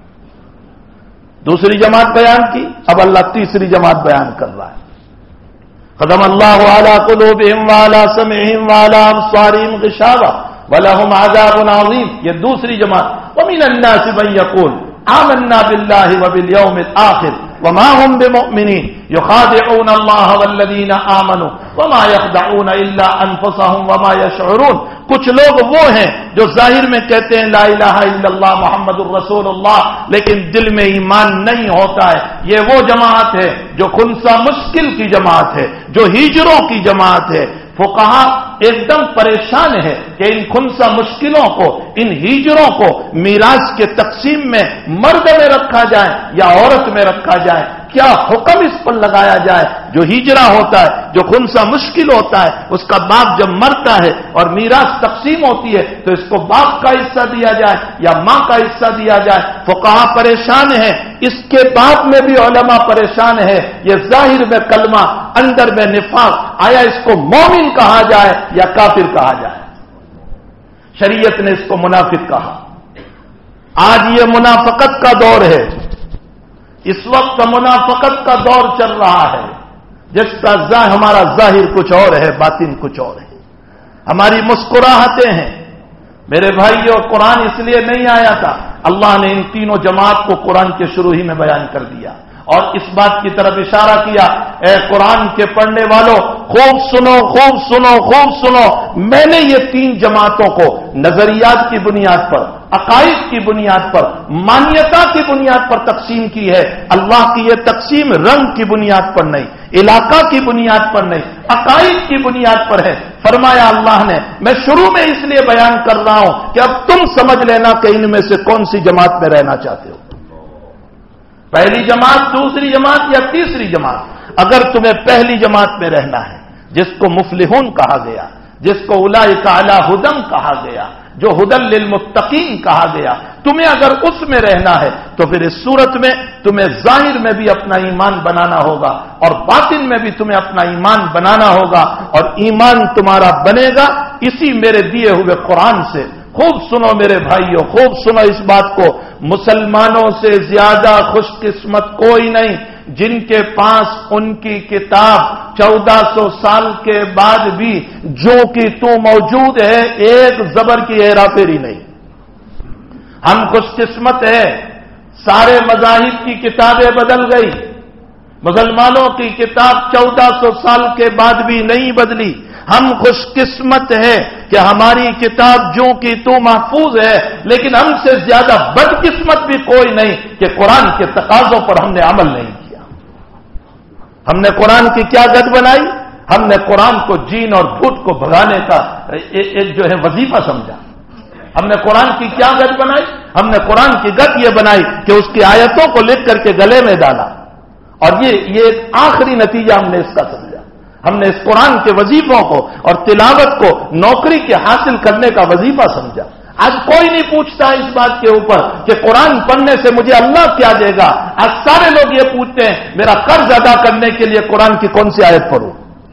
دوسری جماعت بیان کی، اب اللہ تیسری جماعت بیان کر رہا ہے. ختم اللہ علی قلوبہم وعلی سمعہم وعلی ابصارہم غشاوہ وَلَهُمْ عَذَابٌ عَظِيمٌ، یہ دوسری جماعت. وَمِنَ النَّاسِ مَن يَقُولُ آمَنَّا بِاللَّهِ وَبِالْيَوْمِ الْآخِرِ وَمَا هُمْ بِمُؤْمِنِينَ يُخَادِعُونَ اللَّهَ وَالَّذِينَ آمَنُوا وَمَا يَخْدَعُونَ إِلَّا أَنفُسَهُمْ وَمَا يَشْعُرُونَ. کچھ لوگ وہ ہیں جو ظاہر میں کہتے ہیں لا الہ الا اللہ محمد الرسول اللہ، لیکن دل میں ایمان نہیں ہوتا ہے. یہ وہ جماعت ہے جو خنثی مشکل کی جماعت ہے، جو ہجروں کی جماعت ہے. فقہا ایک دم پریشان ہے کہ ان خنثی مشکلوں کو، ان ہجروں کو میراث کے تقسیم میں مرد میں رکھا جائے یا عورت میں رکھا جائے، کیا حکم اس پر لگایا جائے. جو ہجرہ ہوتا ہے، جو خنثی مشکل ہوتا ہے، اس کا باپ جب مرتا ہے اور میراث تقسیم ہوتی ہے تو اس کو باپ کا حصہ دیا جائے یا ماں کا حصہ دیا جائے. فقہا پریشان ہے، اس کے بعد میں بھی علماء پریشان ہے. یہ ظاہر میں کلمہ، اندر میں نفاق، آیا اس کو مومن کہا جائے یا کافر کہا جائے. شریعت نے اس کو منافق کہا. آج یہ منافقت کا دور ہے. اس وقت منافقت کا دور چل رہا ہے، جس کا ہمارا ظاہر کچھ اور ہے، باطن کچھ اور ہے. ہماری مسکراہٹیں ہیں. میرے بھائیو، قرآن اس لیے نہیں آیا تھا، اللہ نے ان تینوں جماعت کو قرآن کے شروع ہی میں بیان کر دیا اور اس بات کی طرف اشارہ کیا، اے قرآن کے پڑھنے والوں، خوب سنو خوب سنو خوب سنو. میں نے یہ تین جماعتوں کو نظریات کی بنیاد پر، عقائد کی بنیاد پر، مانیتا کی بنیاد پر تقسیم کی ہے. اللہ کی یہ تقسیم رنگ کی بنیاد پر نہیں، علاقہ کی بنیاد پر نہیں، عقائد کی بنیاد پر ہے. فرمایا اللہ نے، میں شروع میں اس لیے بیان کر رہا ہوں کہ اب تم سمجھ لینا کہ ان میں سے کون سی جماعت میں رہنا چاہتے ہو، پہلی جماعت، دوسری جماعت یا تیسری جماعت. اگر تمہیں پہلی جماعت میں رہنا ہے، جس کو مفلحون کہا گیا، جس کو اولئک علی ھدی کہا گیا، جو ھدی للمتقین کہا گیا، تمہیں اگر اس میں رہنا ہے تو پھر اس صورت میں تمہیں ظاہر میں بھی اپنا ایمان بنانا ہوگا اور باطن میں بھی تمہیں اپنا ایمان بنانا ہوگا. اور ایمان تمہارا بنے گا اسی میرے دیے ہوئے قرآن سے. خوب سنو میرے بھائیوں، خوب سنو اس بات کو. مسلمانوں سے زیادہ خوش قسمت کوئی نہیں جن کے پاس ان کی کتاب چودہ سو سال کے بعد بھی جو کہ تو موجود ہے، ایک زبر کی ہیرا پھیری نہیں. ہم خوش قسمت ہے، سارے مذاہب کی کتابیں بدل گئی، مسلمانوں کی کتاب چودہ سو سال کے بعد بھی نہیں بدلی. ہم خوش قسمت ہے کہ ہماری کتاب جو کہ تو محفوظ ہے، لیکن ہم سے زیادہ بد قسمت بھی کوئی نہیں کہ قرآن کے تقاضوں پر ہم نے عمل نہیں کیا. ہم نے قرآن کی کیا گد بنائی؟ ہم نے قرآن کو جین اور بھوت کو بھگانے کا ایک جو ہے وظیفہ سمجھا. ہم نے قرآن کی کیا گد بنائی؟ ہم نے قرآن کی گد یہ بنائی کہ اس کی آیتوں کو لکھ کر کے گلے میں ڈالا، اور یہ یہ ایک آخری نتیجہ ہم نے اس کا سمجھا. ہم نے اس قرآن کے وظیفوں کو اور تلاوت کو نوکری کے حاصل کرنے کا وظیفہ سمجھا. آج کوئی نہیں پوچھتا اس بات کے اوپر کہ قرآن پڑھنے سے مجھے اللہ کیا دے گا. آج سارے لوگ یہ پوچھتے ہیں میرا قرض ادا کرنے کے لیے قرآن کی کون سی آیت پڑھوں.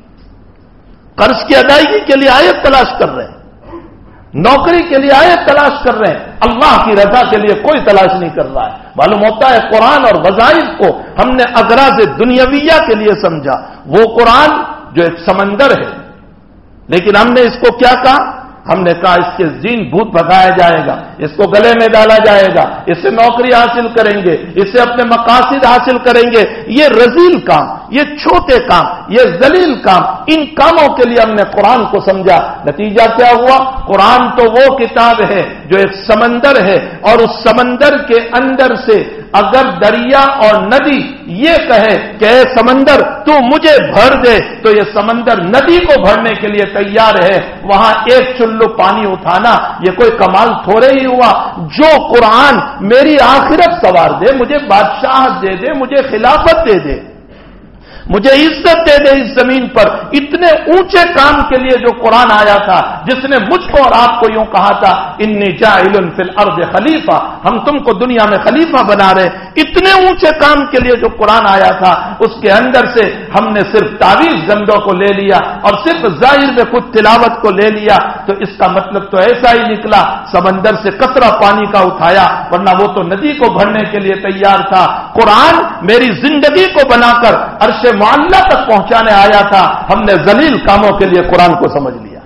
قرض کی ادائیگی کے لیے آیت تلاش کر رہے ہیں، نوکری کے لیے آیت تلاش کر رہے ہیں، اللہ کی رضا کے لیے کوئی تلاش نہیں کر رہا ہے. معلوم ہوتا ہے قرآن اور وظائف کو ہم نے اغراض دنیاویہ کے لیے سمجھا. وہ قرآن جو ایک سمندر ہے، لیکن ہم نے اس کو کیا کہا؟ ہم نے کہا اس کے جین بھوت بھگایا جائے گا، اس کو گلے میں ڈالا جائے گا، اس سے نوکری حاصل کریں گے، اس سے اپنے مقاصد حاصل کریں گے. یہ رذیل کام، یہ چھوٹے کام، یہ ذلیل کام، ان کاموں کے لیے ہم نے قرآن کو سمجھا. نتیجہ کیا ہوا؟ قرآن تو وہ کتاب ہے جو ایک سمندر ہے، اور اس سمندر کے اندر سے اگر دریا اور ندی یہ کہے کہ اے سمندر تو مجھے بھر دے تو یہ سمندر ندی کو بھرنے کے لیے تیار ہے. وہاں ایک چلو پانی اٹھانا یہ کوئی کمال تھوڑے ہی ہوا. جو قرآن میری آخرت سوار دے، مجھے بادشاہت دے دے، مجھے خلافت دے دے، مجھے عزت دے دے اس زمین پر، اتنے اونچے کام کے لیے جو قرآن آیا تھا، جس نے مجھ کو اور آپ کو یوں کہا تھا انی جاعل فی الارض خلیفہ، ہم تم کو دنیا میں خلیفہ بنا رہے، اتنے اونچے کام کے لیے جو قرآن آیا تھا، اس کے اندر سے ہم نے صرف تعویذ گندوں کو لے لیا اور صرف ظاہر میں خود تلاوت کو لے لیا. تو اس کا مطلب تو ایسا ہی نکلا، سمندر سے قطرہ پانی کا اٹھایا، ورنہ وہ تو ندی کو بھرنے کے لیے تیار تھا. قرآن میری زندگی کو بنا کر عرش معلّہ تک پہنچانے آیا تھا. ہم نے ذلیل کاموں کے لیے قرآن کو سمجھ لیا.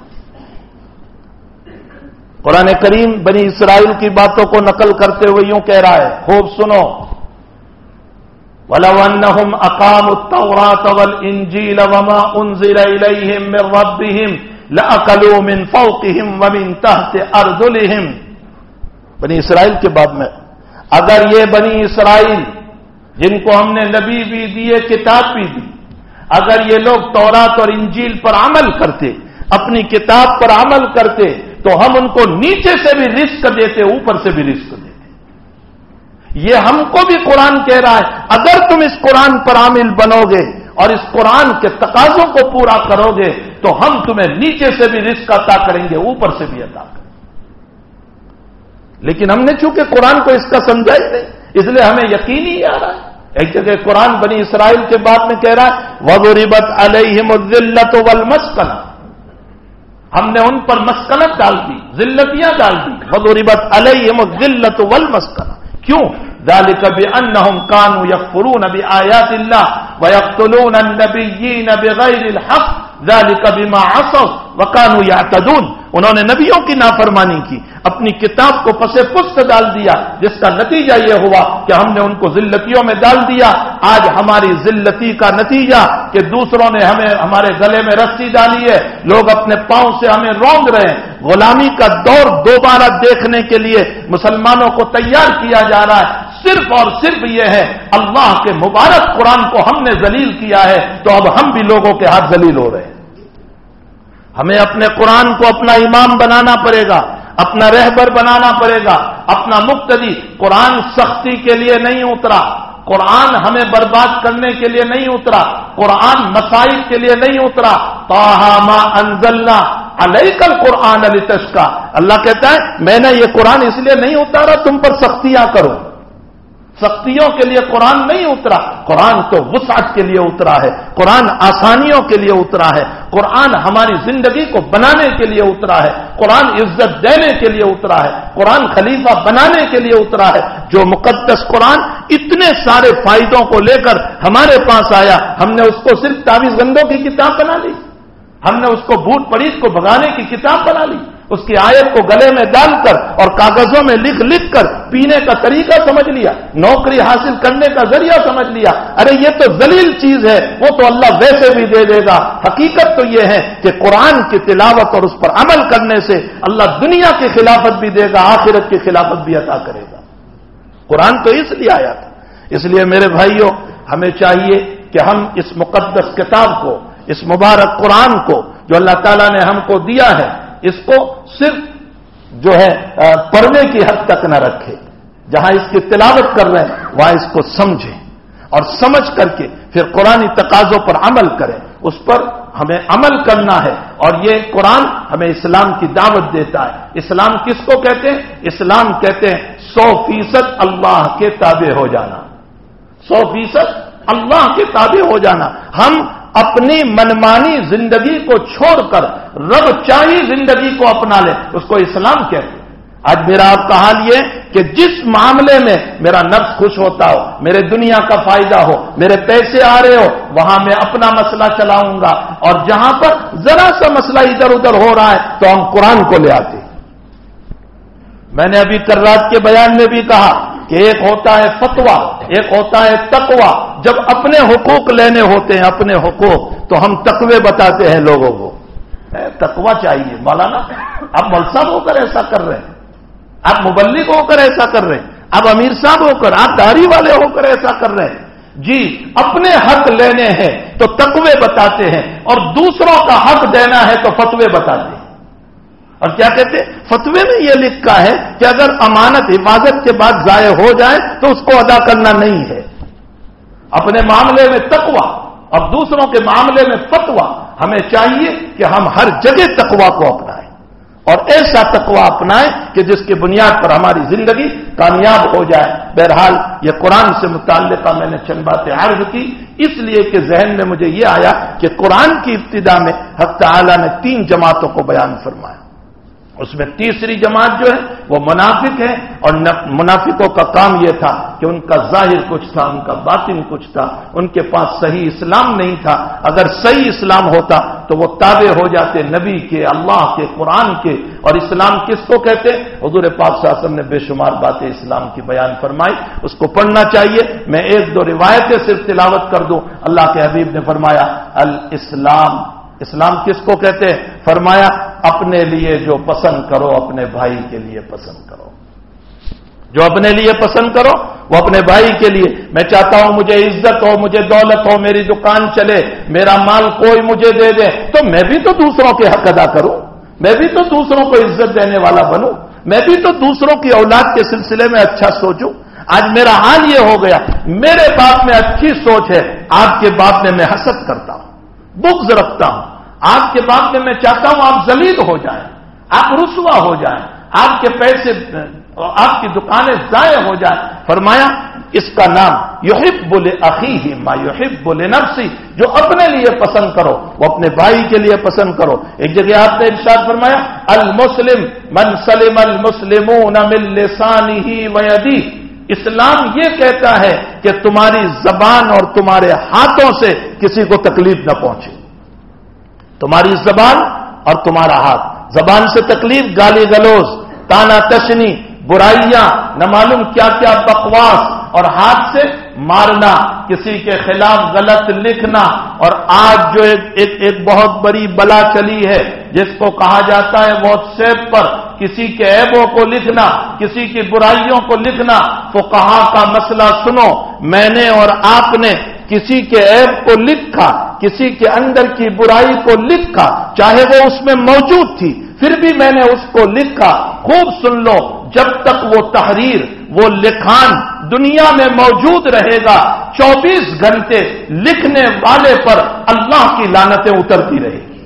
قرآن کریم بنی اسرائیل کی باتوں کو نقل کرتے ہوئے یوں کہہ رہا ہے، خوب سنو، وَلَوْ أَنَّهُمْ أَقَامُوا التَّوْرَاةَ وَالْإِنْجِيلَ وَمَا أُنْزِلَ إِلَيْهِمْ مِنْ رَبِّهِمْ لَأَكَلُوا مِنْ فَوْقِهِمْ وَمِنْ تَحْتِ أَرْجُلِهِمْ. بنی اسرائیل کے باب میں، اگر یہ بنی اسرائیل جن کو ہم نے نبی بھی دیے، کتاب بھی دی، اگر یہ لوگ تورات اور انجیل پر عمل کرتے، اپنی کتاب پر عمل کرتے، تو ہم ان کو نیچے سے بھی رزق دیتے، اوپر سے بھی رزق دیتے. یہ ہم کو بھی قرآن کہہ رہا ہے، اگر تم اس قرآن پر عامل بنو گے اور اس قرآن کے تقاضوں کو پورا کرو گے تو ہم تمہیں نیچے سے بھی رزق عطا کریں گے، اوپر سے بھی عطا کریں گے. لیکن ہم نے چونکہ قرآن کو اس کا سمجھا ہی نہیں، اس لیے ہمیں یقین ہی آ رہا ہے. ایک جگہ قرآن بنی اسرائیل کے بعد میں کہہ رہا ہے وَضُرِبَتْ عَلَيْهِمُ الذِّلَّةُ وَالْمَسْكَنَةُ، ہم نے ان پر مسکنت ڈال دی، ذلتیاں ڈال دی. وَضُرِبَتْ عَلَيْهِمُ الذِّلَّةُ وَالْمَسْكَنَةُ. کیوں؟ ذَلِكَ بِأَنَّهُمْ كَانُوا يَكْفُرُونَ بِآيَاتِ اللَّهِ وَيَقْتُلُونَ النَّبِيِّينَ بِغَيْرِ الْحَقِّ ذَلِكَ بِمَا عَصَوْا وَكَانُوا يَعْتَدُونَ. انہوں نے نبیوں کی نافرمانی کی، اپنی کتاب کو پس پست ڈال دیا، جس کا نتیجہ یہ ہوا کہ ہم نے ان کو ذلتیوں میں ڈال دیا. آج ہماری ذلتی کا نتیجہ کہ دوسروں نے ہمیں ہمارے گلے میں رسی ڈالی ہے، لوگ اپنے پاؤں سے ہمیں روند رہے ہیں. غلامی کا دور دوبارہ دیکھنے کے لیے مسلمانوں کو تیار کیا جا رہا ہے. صرف اور صرف یہ ہے اللہ کے مبارک قرآن کو ہم نے ذلیل کیا ہے، تو اب ہم بھی لوگوں کے ہاتھ ذلیل ہو رہے ہیں. ہمیں اپنے قرآن کو اپنا امام بنانا پڑے گا، اپنا رہبر بنانا پڑے گا، اپنا مقتدی. قرآن سختی کے لیے نہیں اترا، قرآن ہمیں برباد کرنے کے لیے نہیں اترا، قرآن مسائل کے لیے نہیں اترا. طٰہَ مَا أَنزَلْنَا عَلَيْكَ الْقُرْآنَ لِتَشْقَىٰ. اللہ کہتا ہے میں نے یہ قرآن اس لیے نہیں اتارا تم پر سختیاں کرو. سختیوں کے لیے قرآن نہیں اترا، قرآن تو وسعت کے لیے اترا ہے، قرآن آسانیوں کے لیے اترا ہے، قرآن ہماری زندگی کو بنانے کے لیے اترا ہے، قرآن عزت دینے کے لیے اترا ہے، قرآن خلیفہ بنانے کے لیے اترا ہے. جو مقدس قرآن اتنے سارے فائدوں کو لے کر ہمارے پاس آیا، ہم نے اس کو صرف تعویذ گندوں کی کتاب بنا لی، ہم نے اس کو بھوت پریت کو بھگانے کی کتاب بنا لی، اس کی آیت کو گلے میں ڈال کر اور کاغذوں میں لکھ لکھ کر پینے کا طریقہ سمجھ لیا، نوکری حاصل کرنے کا ذریعہ سمجھ لیا. ارے یہ تو ذلیل چیز ہے، وہ تو اللہ ویسے بھی دے دے گا. حقیقت تو یہ ہے کہ قرآن کی تلاوت اور اس پر عمل کرنے سے اللہ دنیا کی خلافت بھی دے گا، آخرت کی خلافت بھی عطا کرے گا. قرآن تو اس لیے آیا تھا. اس لیے میرے بھائیوں، ہمیں چاہیے کہ ہم اس مقدس کتاب کو، اس مبارک قرآن کو جو اللہ تعالیٰ نے ہم کو دیا ہے، اس کو صرف جو ہے پڑھنے کی حد تک نہ رکھے. جہاں اس کی تلاوت کر رہے ہیں وہاں اس کو سمجھیں اور سمجھ کر کے پھر قرآنی تقاضوں پر عمل کریں. اس پر ہمیں عمل کرنا ہے. اور یہ قرآن ہمیں اسلام کی دعوت دیتا ہے. اسلام کس کو کہتے ہیں؟ اسلام کہتے ہیں سو فیصد اللہ کے تابع ہو جانا، سو فیصد اللہ کے تابع ہو جانا. ہم اپنی منمانی زندگی کو چھوڑ کر رب چاہی زندگی کو اپنا لیں، اس کو اسلام کہتے ہیں. آج میرا آپ کا حال یہ کہ جس معاملے میں میرا نفس خوش ہوتا ہو، میرے دنیا کا فائدہ ہو، میرے پیسے آ رہے ہو، وہاں میں اپنا مسئلہ چلاؤں گا. اور جہاں پر ذرا سا مسئلہ ادھر ادھر ہو رہا ہے تو ہم قرآن کو لے آتے. میں نے ابھی کل رات کے بیان میں بھی کہا کہ ایک ہوتا ہے فتویٰ، ایک ہوتا ہے تقویٰ. جب اپنے حقوق لینے ہوتے ہیں، اپنے حقوق، تو ہم تقوی بتاتے ہیں لوگوں کو. تقویٰ چاہیے. مولانا آپ مولوی صاحب ہو کر ایسا کر رہے ہیں، آپ مبلغ ہو کر ایسا کر رہے ہیں، آپ امیر صاحب ہو کر، آپ داڑھی والے ہو کر ایسا کر رہے ہیں؟ جی اپنے حق لینے ہیں تو تقوی بتاتے ہیں، اور دوسروں کا حق دینا ہے تو فتوے بتاتے ہیں۔ اور کیا کہتے ہیں؟ فتوے میں یہ لکھا ہے کہ اگر امانت حفاظت کے بعد ضائع ہو جائے تو اس کو ادا کرنا نہیں ہے۔ اپنے معاملے میں تقوی اور دوسروں کے معاملے میں فتویٰ، ہمیں چاہیے کہ ہم ہر جگہ تقوی کو اپنائیں، اور ایسا تقوی اپنائیں کہ جس کی بنیاد پر ہماری زندگی کامیاب ہو جائے۔ بہرحال یہ قرآن سے متعلقہ میں نے چند باتیں عرض کی، اس لیے کہ ذہن میں مجھے یہ آیا کہ قرآن کی ابتدا میں حق تعالی نے تین جماعتوں کو بیان فرمایا، اس میں تیسری جماعت جو ہے وہ منافق ہے، اور منافقوں کا کام یہ تھا کہ ان کا ظاہر کچھ تھا، ان کا باطن کچھ تھا، ان کے پاس صحیح اسلام نہیں تھا۔ اگر صحیح اسلام ہوتا تو وہ تابع ہو جاتے نبی کے، اللہ کے، قرآن کے۔ اور اسلام کس کو کہتے ہیں؟ حضور پاک صلی اللہ علیہ وسلم نے بے شمار باتیں اسلام کی بیان فرمائی، اس کو پڑھنا چاہیے۔ میں ایک دو روایتیں صرف تلاوت کر دوں۔ اللہ کے حبیب نے فرمایا الاسلام، اسلام کس کو کہتے ہیں؟ فرمایا اپنے لیے جو پسند کرو اپنے بھائی کے لیے پسند کرو، جو اپنے لیے پسند کرو وہ اپنے بھائی کے لیے۔ میں چاہتا ہوں مجھے عزت ہو، مجھے دولت ہو، میری دکان چلے، میرا مال کوئی مجھے دے دے تو میں بھی تو دوسروں کے حق ادا کروں، میں بھی تو دوسروں کو عزت دینے والا بنوں، میں بھی تو دوسروں کی اولاد کے سلسلے میں اچھا سوچوں۔ آج میرا حال یہ ہو گیا، میرے باپ میں اچھی سوچ ہے، آپ کے باپ میں میں حسد کرتا ہوں، بغض رکھتا ہوں، آپ کے باپ میں میں چاہتا ہوں آپ ذلیل ہو جائیں، آپ رسوا ہو جائیں، آپ کے پیسے، آپ کی دکانیں ضائع ہو جائیں۔ فرمایا اس کا نام یحب لاخیہ ما یحب لنفسہ، جو اپنے لیے پسند کرو وہ اپنے بھائی کے لیے پسند کرو۔ ایک جگہ آپ نے ارشاد فرمایا المسلم من سلم المسلمون من لسانہ ویدہ، اسلام یہ کہتا ہے کہ تمہاری زبان اور تمہارے ہاتھوں سے کسی کو تکلیف نہ پہنچے۔ تمہاری زبان اور تمہارا ہاتھ، زبان سے تکلیف، گالی گلوز، تانا تشنی، برائیاں، نہ معلوم کیا کیا بکواس، اور ہاتھ سے مارنا، کسی کے خلاف غلط لکھنا۔ اور آج جو ایک ایک, ایک بہت بڑی بلا چلی ہے جس کو کہا جاتا ہے واٹس ایپ پر کسی کے عیبوں کو لکھنا، کسی کی برائیوں کو لکھنا۔ فقہا کا مسئلہ سنو، میں نے اور آپ نے کسی کے عیب کو لکھا، کسی کے اندر کی برائی کو لکھا، چاہے وہ اس میں موجود تھی، پھر بھی میں نے اس کو لکھا۔ خوب سن لو، جب تک وہ تحریر، وہ لکھان دنیا میں موجود رہے گا، چوبیس گھنٹے لکھنے والے پر اللہ کی لعنتیں اترتی رہے گی۔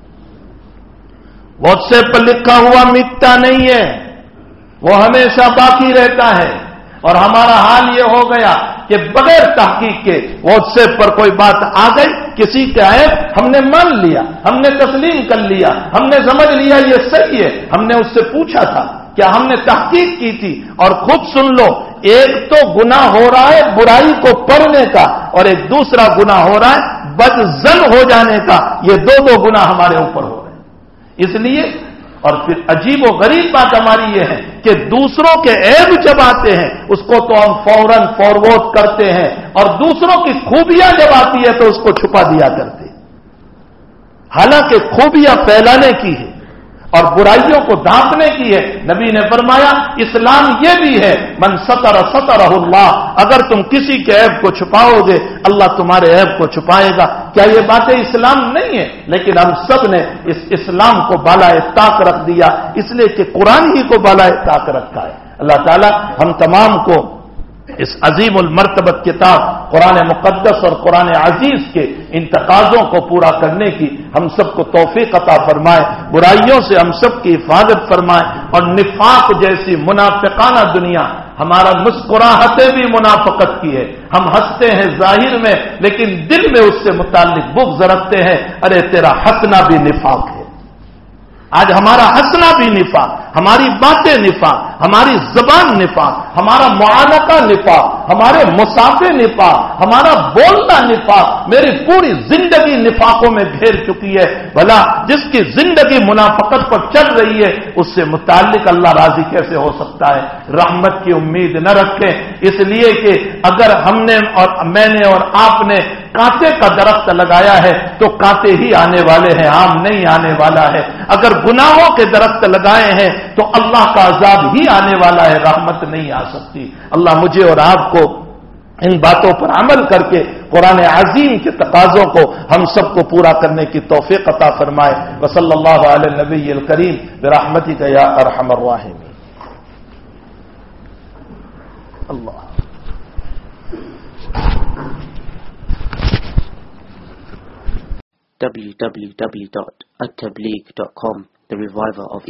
واٹس ایپ پر لکھا ہوا مٹتا نہیں ہے، وہ ہمیشہ باقی رہتا ہے۔ اور ہمارا حال یہ ہو گیا کہ بغیر تحقیق کے واٹس ایپ پر کوئی بات آ گئی، کسی کا عیب ہم نے مان لیا، ہم نے تسلیم کر لیا، ہم نے سمجھ لیا یہ صحیح ہے۔ ہم نے اس سے پوچھا تھا کیا؟ ہم نے تحقیق کی تھی۔ اور خود سن لو، ایک تو گناہ ہو رہا ہے برائی کو پڑھنے کا، اور ایک دوسرا گناہ ہو رہا ہے بدظن ہو جانے کا۔ یہ دو دو گناہ ہمارے اوپر ہو رہے ہیں۔ اس لیے اور پھر عجیب و غریب بات ہماری یہ ہے کہ دوسروں کے عیب جب آتے ہیں اس کو تو ہم فوراً فارورڈ کرتے ہیں، اور دوسروں کی خوبیاں جب آتی ہے تو اس کو چھپا دیا کرتے ہیں، حالانکہ خوبیاں پھیلانے کی ہے اور برائیوں کو ڈھانپنے کی ہے۔ نبی نے فرمایا اسلام یہ بھی ہے من ستر سترہ اللہ، اگر تم کسی کے عیب کو چھپاؤ گے اللہ تمہارے عیب کو چھپائے گا۔ کیا یہ باتیں اسلام نہیں ہے؟ لیکن ہم سب نے اس اسلام کو بالائے طاق رکھ دیا، اس لیے کہ قرآن ہی کو بالائے طاق رکھا ہے۔ اللہ تعالی ہم تمام کو اس عظیم المرتبت کتاب قرآن مقدس اور قرآن عزیز کے ان تقاضوں کو پورا کرنے کی ہم سب کو توفیق عطا فرمائے، برائیوں سے ہم سب کی حفاظت فرمائے، اور نفاق جیسی منافقانہ دنیا، ہمارا مسکراہٹیں بھی منافقت کی ہے، ہم ہنستے ہیں ظاہر میں لیکن دل میں اس سے متعلق بغض رکھتے ہیں، ارے تیرا ہنسنا بھی نفاق ہے۔ آج ہمارا ہنسنا بھی نفاق، ہماری باتیں نفاق، ہماری زبان نفاق، ہمارا معانقہ نفاق، ہمارے مسافے نفاق، ہمارا بولنا نفاق، میری پوری زندگی نفاقوں میں گھیر چکی ہے۔ بھلا جس کی زندگی منافقت پر چل رہی ہے اس سے متعلق اللہ راضی کیسے ہو سکتا ہے؟ رحمت کی امید نہ رکھیں، اس لیے کہ اگر ہم نے اور میں نے اور آپ نے کانٹے کا درخت لگایا ہے تو کانٹے ہی آنے والے ہیں، آم نہیں آنے والا ہے۔ اگر گناہوں کے درخت لگائے ہیں تو اللہ کا عذاب ہی آنے والا ہے، رحمت نہیں آ سکتی۔ اللہ مجھے اور آپ کو ان باتوں پر عمل کر کے قرآن عظیم کے تقاضوں کو ہم سب کو پورا کرنے کی توفیق عطا فرمائے۔ وصلی اللہ علی النبی الکریم برحمتک یا ارحم الراحمین۔ اللہ w w w dot at tabligh dot com, the reviver of